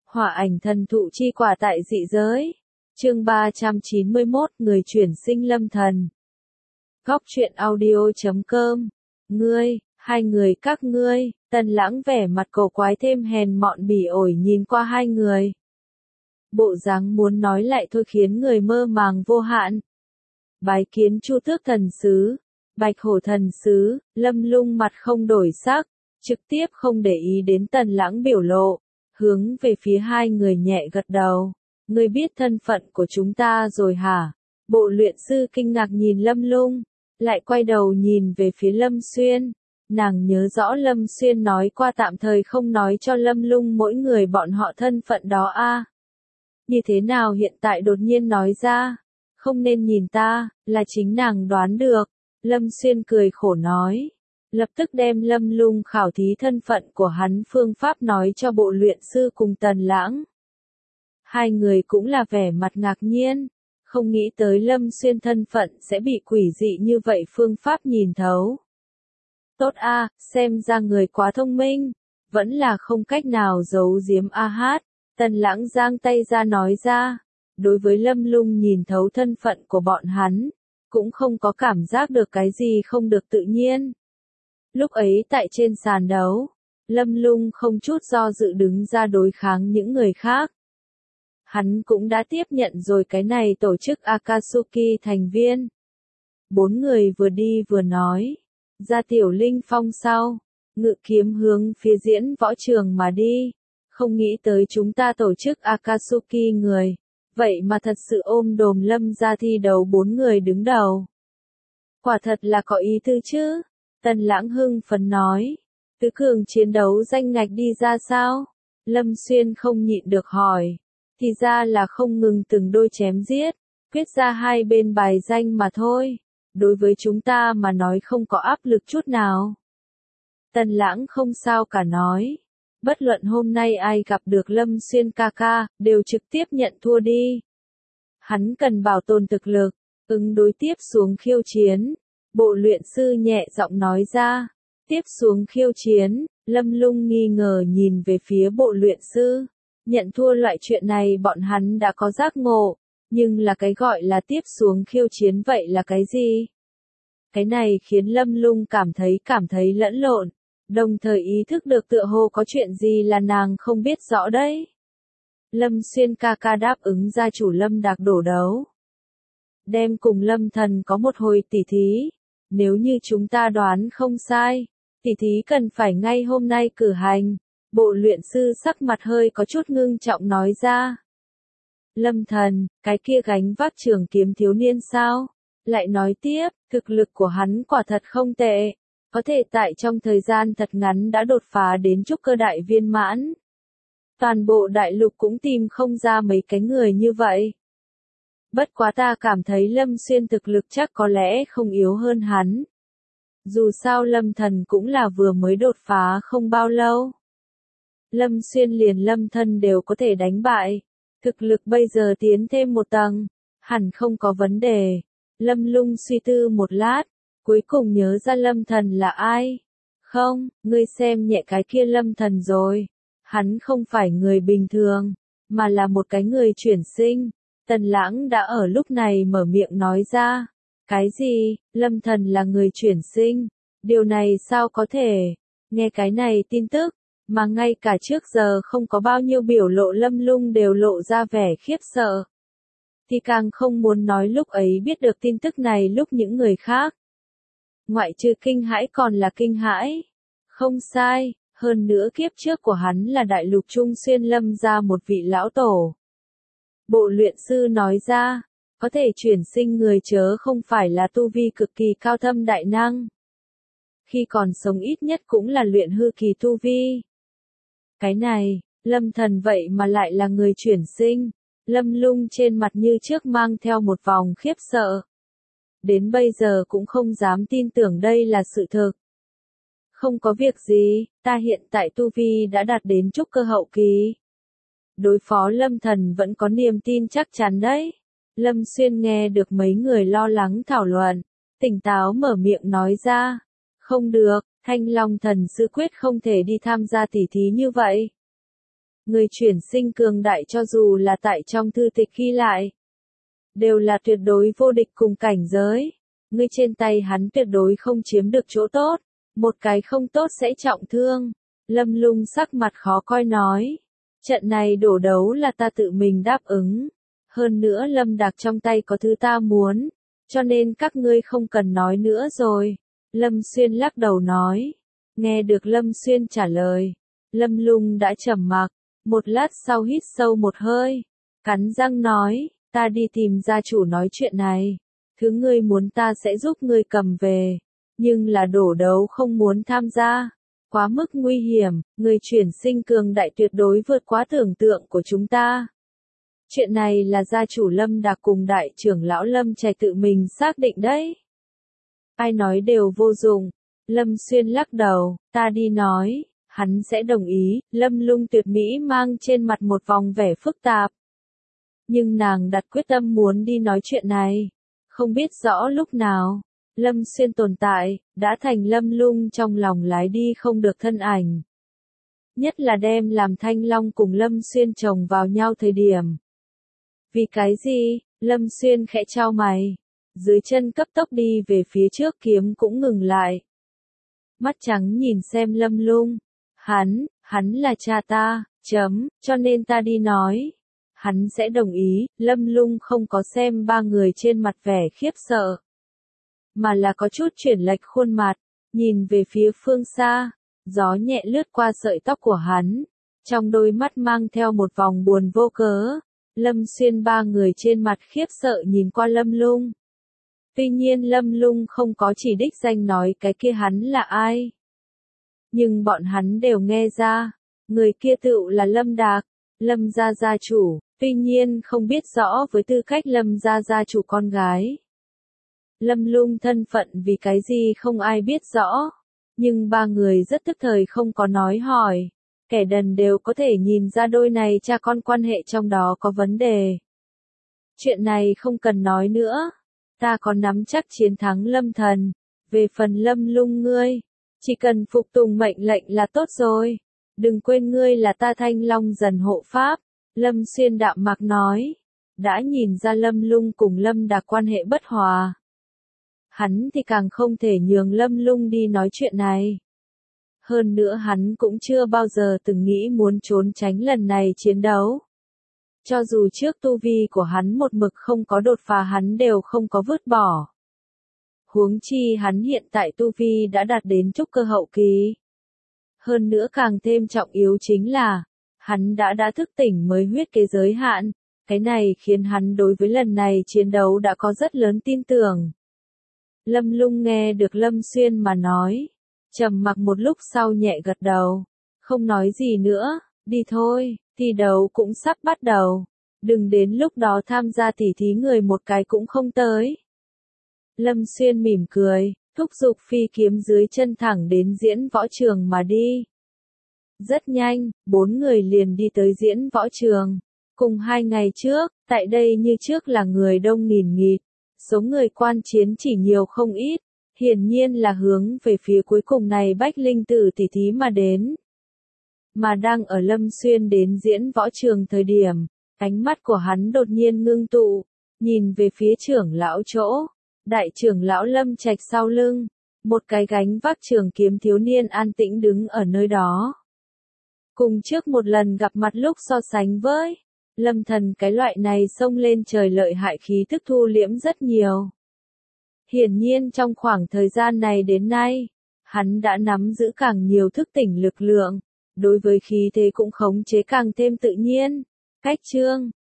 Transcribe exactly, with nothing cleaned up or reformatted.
Hỏa ảnh thần thụ chi quả tại dị giới. Chương ba trăm chín mươi mốt, người chuyển sinh Lâm Thần. Góc truyện audio chấm com. Ngươi, hai người các ngươi, Tần Lãng vẻ mặt cổ quái thêm hèn mọn bỉ ổi nhìn qua hai người. Bộ dáng muốn nói lại thôi khiến người mơ màng vô hạn. Bái kiến Chu Tước thần sứ, Bạch Hổ thần sứ, Lâm Lung mặt không đổi sắc, trực tiếp không để ý đến Tần Lãng biểu lộ, hướng về phía hai người nhẹ gật đầu. Ngươi biết thân phận của chúng ta rồi hả? Bộ luyện sư kinh ngạc nhìn Lâm Lung, lại quay đầu nhìn về phía Lâm Xuyên. Nàng nhớ rõ Lâm Xuyên nói qua tạm thời không nói cho Lâm Lung mỗi người bọn họ thân phận đó a. À? Như thế nào hiện tại đột nhiên nói ra? Không nên nhìn ta, là chính nàng đoán được. Lâm Xuyên cười khổ nói. Lập tức đem Lâm Lung khảo thí thân phận của hắn phương pháp nói cho bộ luyện sư cùng Tần Lãng. Hai người cũng là vẻ mặt ngạc nhiên, không nghĩ tới Lâm Xuyên thân phận sẽ bị quỷ dị như vậy phương pháp nhìn thấu. Tốt a, à, xem ra người quá thông minh, vẫn là không cách nào giấu giếm a hát. Tần Lãng giang tay ra nói ra, đối với Lâm Lung nhìn thấu thân phận của bọn hắn, cũng không có cảm giác được cái gì không được tự nhiên. Lúc ấy tại trên sàn đấu, Lâm Lung không chút do dự đứng ra đối kháng những người khác. Hắn cũng đã tiếp nhận rồi cái này tổ chức Akatsuki thành viên. Bốn người vừa đi vừa nói, ra Tiểu Linh Phong sau, ngự kiếm hướng phía diễn võ trường mà đi. Không nghĩ tới chúng ta tổ chức Akatsuki người, vậy mà thật sự ôm đồm Lâm ra thi đấu bốn người đứng đầu. Quả thật là có ý tư chứ? Tần Lãng hưng phấn nói. Tứ cường chiến đấu danh ngạch đi ra sao? Lâm Xuyên không nhịn được hỏi. Thì ra là không ngừng từng đôi chém giết, quyết ra hai bên bài danh mà thôi. Đối với chúng ta mà nói không có áp lực chút nào. Tần Lãng không sao cả nói. Bất luận hôm nay ai gặp được Lâm Xuyên ca ca, đều trực tiếp nhận thua đi. Hắn cần bảo tồn thực lực, ứng đối tiếp xuống khiêu chiến. Bộ luyện sư nhẹ giọng nói ra. Tiếp xuống khiêu chiến, Lâm Lung nghi ngờ nhìn về phía bộ luyện sư. Nhận thua loại chuyện này bọn hắn đã có giác ngộ, nhưng là cái gọi là tiếp xuống khiêu chiến vậy là cái gì? Cái này khiến Lâm Lung cảm thấy cảm thấy lẫn lộn, đồng thời ý thức được tựa hồ có chuyện gì là nàng không biết rõ đấy. Lâm Xuyên ca ca đáp ứng gia chủ Lâm Đạc đổ đấu. Đem cùng Lâm Thần có một hồi tỉ thí, nếu như chúng ta đoán không sai, tỉ thí cần phải ngay hôm nay cử hành. Bộ luyện sư sắc mặt hơi có chút ngưng trọng nói ra. Lâm Thần, cái kia gánh vác trường kiếm thiếu niên sao? Lại nói tiếp, thực lực của hắn quả thật không tệ. Có thể tại trong thời gian thật ngắn đã đột phá đến trúc cơ đại viên mãn. Toàn bộ đại lục cũng tìm không ra mấy cái người như vậy. Bất quá ta cảm thấy Lâm Xuyên thực lực chắc có lẽ không yếu hơn hắn. Dù sao Lâm Thần cũng là vừa mới đột phá không bao lâu. Lâm Xuyên liền Lâm Thân đều có thể đánh bại. Thực lực bây giờ tiến thêm một tầng, hẳn không có vấn đề. Lâm Lung suy tư một lát, cuối cùng nhớ ra Lâm Thần là ai. Không, ngươi xem nhẹ cái kia Lâm Thần rồi. Hắn không phải người bình thường, mà là một cái người chuyển sinh. Tần Lãng đã ở lúc này mở miệng nói ra. Cái gì, Lâm Thần là người chuyển sinh? Điều này sao có thể? Nghe cái này tin tức, mà ngay cả trước giờ không có bao nhiêu biểu lộ Lâm Lung đều lộ ra vẻ khiếp sợ. Thì càng không muốn nói lúc ấy biết được tin tức này lúc những người khác. Ngoại trừ kinh hãi còn là kinh hãi. Không sai, hơn nữa kiếp trước của hắn là đại lục trung xuyên Lâm ra một vị lão tổ. Bộ luyện sư nói ra, có thể chuyển sinh người chớ không phải là tu vi cực kỳ cao thâm đại năng. Khi còn sống ít nhất cũng là luyện hư kỳ tu vi. Cái này, Lâm Thần vậy mà lại là người chuyển sinh. Lâm Lung trên mặt như trước mang theo một vòng khiếp sợ. Đến bây giờ cũng không dám tin tưởng đây là sự thực. Không có việc gì, ta hiện tại tu vi đã đạt đến trúc cơ hậu kỳ. Đối phó Lâm Thần vẫn có niềm tin chắc chắn đấy. Lâm Xuyên nghe được mấy người lo lắng thảo luận, tỉnh táo mở miệng nói ra. Không được, Thanh Long thần sư quyết không thể đi tham gia tỉ thí như vậy. Người chuyển sinh cường đại cho dù là tại trong thư tịch ghi lại, đều là tuyệt đối vô địch cùng cảnh giới. Ngươi trên tay hắn tuyệt đối không chiếm được chỗ tốt, một cái không tốt sẽ trọng thương. Lâm Lung sắc mặt khó coi nói, trận này đổ đấu là ta tự mình đáp ứng. Hơn nữa Lâm Đạc trong tay có thứ ta muốn, cho nên các ngươi không cần nói nữa rồi. Lâm Xuyên lắc đầu nói, nghe được Lâm Xuyên trả lời, Lâm Lung đã trầm mặc, một lát sau hít sâu một hơi, cắn răng nói, ta đi tìm gia chủ nói chuyện này, thứ ngươi muốn ta sẽ giúp ngươi cầm về, nhưng là đổ đấu không muốn tham gia, quá mức nguy hiểm, người chuyển sinh cường đại tuyệt đối vượt quá tưởng tượng của chúng ta. Chuyện này là gia chủ Lâm Đạc cùng đại trưởng lão Lâm Trạch tự mình xác định đấy. Ai nói đều vô dụng. Lâm Xuyên lắc đầu, ta đi nói, hắn sẽ đồng ý. Lâm Lung tuyệt mỹ mang trên mặt một vòng vẻ phức tạp. Nhưng nàng đặt quyết tâm muốn đi nói chuyện này. Không biết rõ lúc nào, Lâm Xuyên tồn tại, đã thành Lâm Lung trong lòng lái đi không được thân ảnh. Nhất là đem làm Thanh Long cùng Lâm Xuyên chồng vào nhau thời điểm. Vì cái gì? Lâm Xuyên khẽ chau mày. Dưới chân cấp tốc đi về phía trước kiếm cũng ngừng lại. Mắt trắng nhìn xem Lâm Lung. Hắn, hắn là cha ta, chấm, cho nên ta đi nói. Hắn sẽ đồng ý, Lâm Lung không có xem ba người trên mặt vẻ khiếp sợ. Mà là có chút chuyển lệch khuôn mặt, nhìn về phía phương xa. Gió nhẹ lướt qua sợi tóc của hắn. Trong đôi mắt mang theo một vòng buồn vô cớ. Lâm Xuyên ba người trên mặt khiếp sợ nhìn qua Lâm Lung. Tuy nhiên Lâm Lung không có chỉ đích danh nói cái kia hắn là ai. Nhưng bọn hắn đều nghe ra, người kia tựu là Lâm Đạc, Lâm gia gia chủ, tuy nhiên không biết rõ với tư cách Lâm gia gia chủ con gái. Lâm Lung thân phận vì cái gì không ai biết rõ, nhưng ba người rất tức thời không có nói hỏi. Kẻ đần đều có thể nhìn ra đôi này cha con quan hệ trong đó có vấn đề. Chuyện này không cần nói nữa. Ta có nắm chắc chiến thắng Lâm Thần. Về phần Lâm Lung ngươi, chỉ cần phục tùng mệnh lệnh là tốt rồi. Đừng quên ngươi là ta Thanh Long dần hộ pháp. Lâm Xuyên đạm mạc nói. Đã nhìn ra Lâm Lung cùng Lâm Đạc quan hệ bất hòa. Hắn thì càng không thể nhường Lâm Lung đi nói chuyện này. Hơn nữa hắn cũng chưa bao giờ từng nghĩ muốn trốn tránh lần này chiến đấu. Cho dù trước tu vi của hắn một mực không có đột phá hắn đều không có vứt bỏ. Huống chi hắn hiện tại tu vi đã đạt đến trúc cơ hậu kỳ. Hơn nữa càng thêm trọng yếu chính là, hắn đã đã thức tỉnh mới huyết kế giới hạn, cái này khiến hắn đối với lần này chiến đấu đã có rất lớn tin tưởng. Lâm Lung nghe được Lâm Xuyên mà nói. Trầm mặc một lúc sau nhẹ gật đầu, không nói gì nữa, đi thôi, thi đấu cũng sắp bắt đầu, đừng đến lúc đó tham gia tỉ thí người một cái cũng không tới. Lâm Xuyên mỉm cười, thúc giục phi kiếm dưới chân thẳng đến diễn võ trường mà đi. Rất nhanh, bốn người liền đi tới diễn võ trường, cùng hai ngày trước, tại đây như trước là người đông nghìn nghịt, số người quan chiến chỉ nhiều không ít. Hiển nhiên là hướng về phía cuối cùng này bách linh tử tỷ thí mà đến. Mà đang ở Lâm Xuyên đến diễn võ trường thời điểm, ánh mắt của hắn đột nhiên ngưng tụ, nhìn về phía trưởng lão chỗ, đại trưởng lão Lâm Trạch sau lưng, một cái gánh vác trường kiếm thiếu niên an tĩnh đứng ở nơi đó. Cùng trước một lần gặp mặt lúc so sánh với, Lâm Thần cái loại này xông lên trời lợi hại khí tức thu liễm rất nhiều. Hiển nhiên trong khoảng thời gian này đến nay, hắn đã nắm giữ càng nhiều thức tỉnh lực lượng, đối với khí thế cũng khống chế càng thêm tự nhiên. Cách chương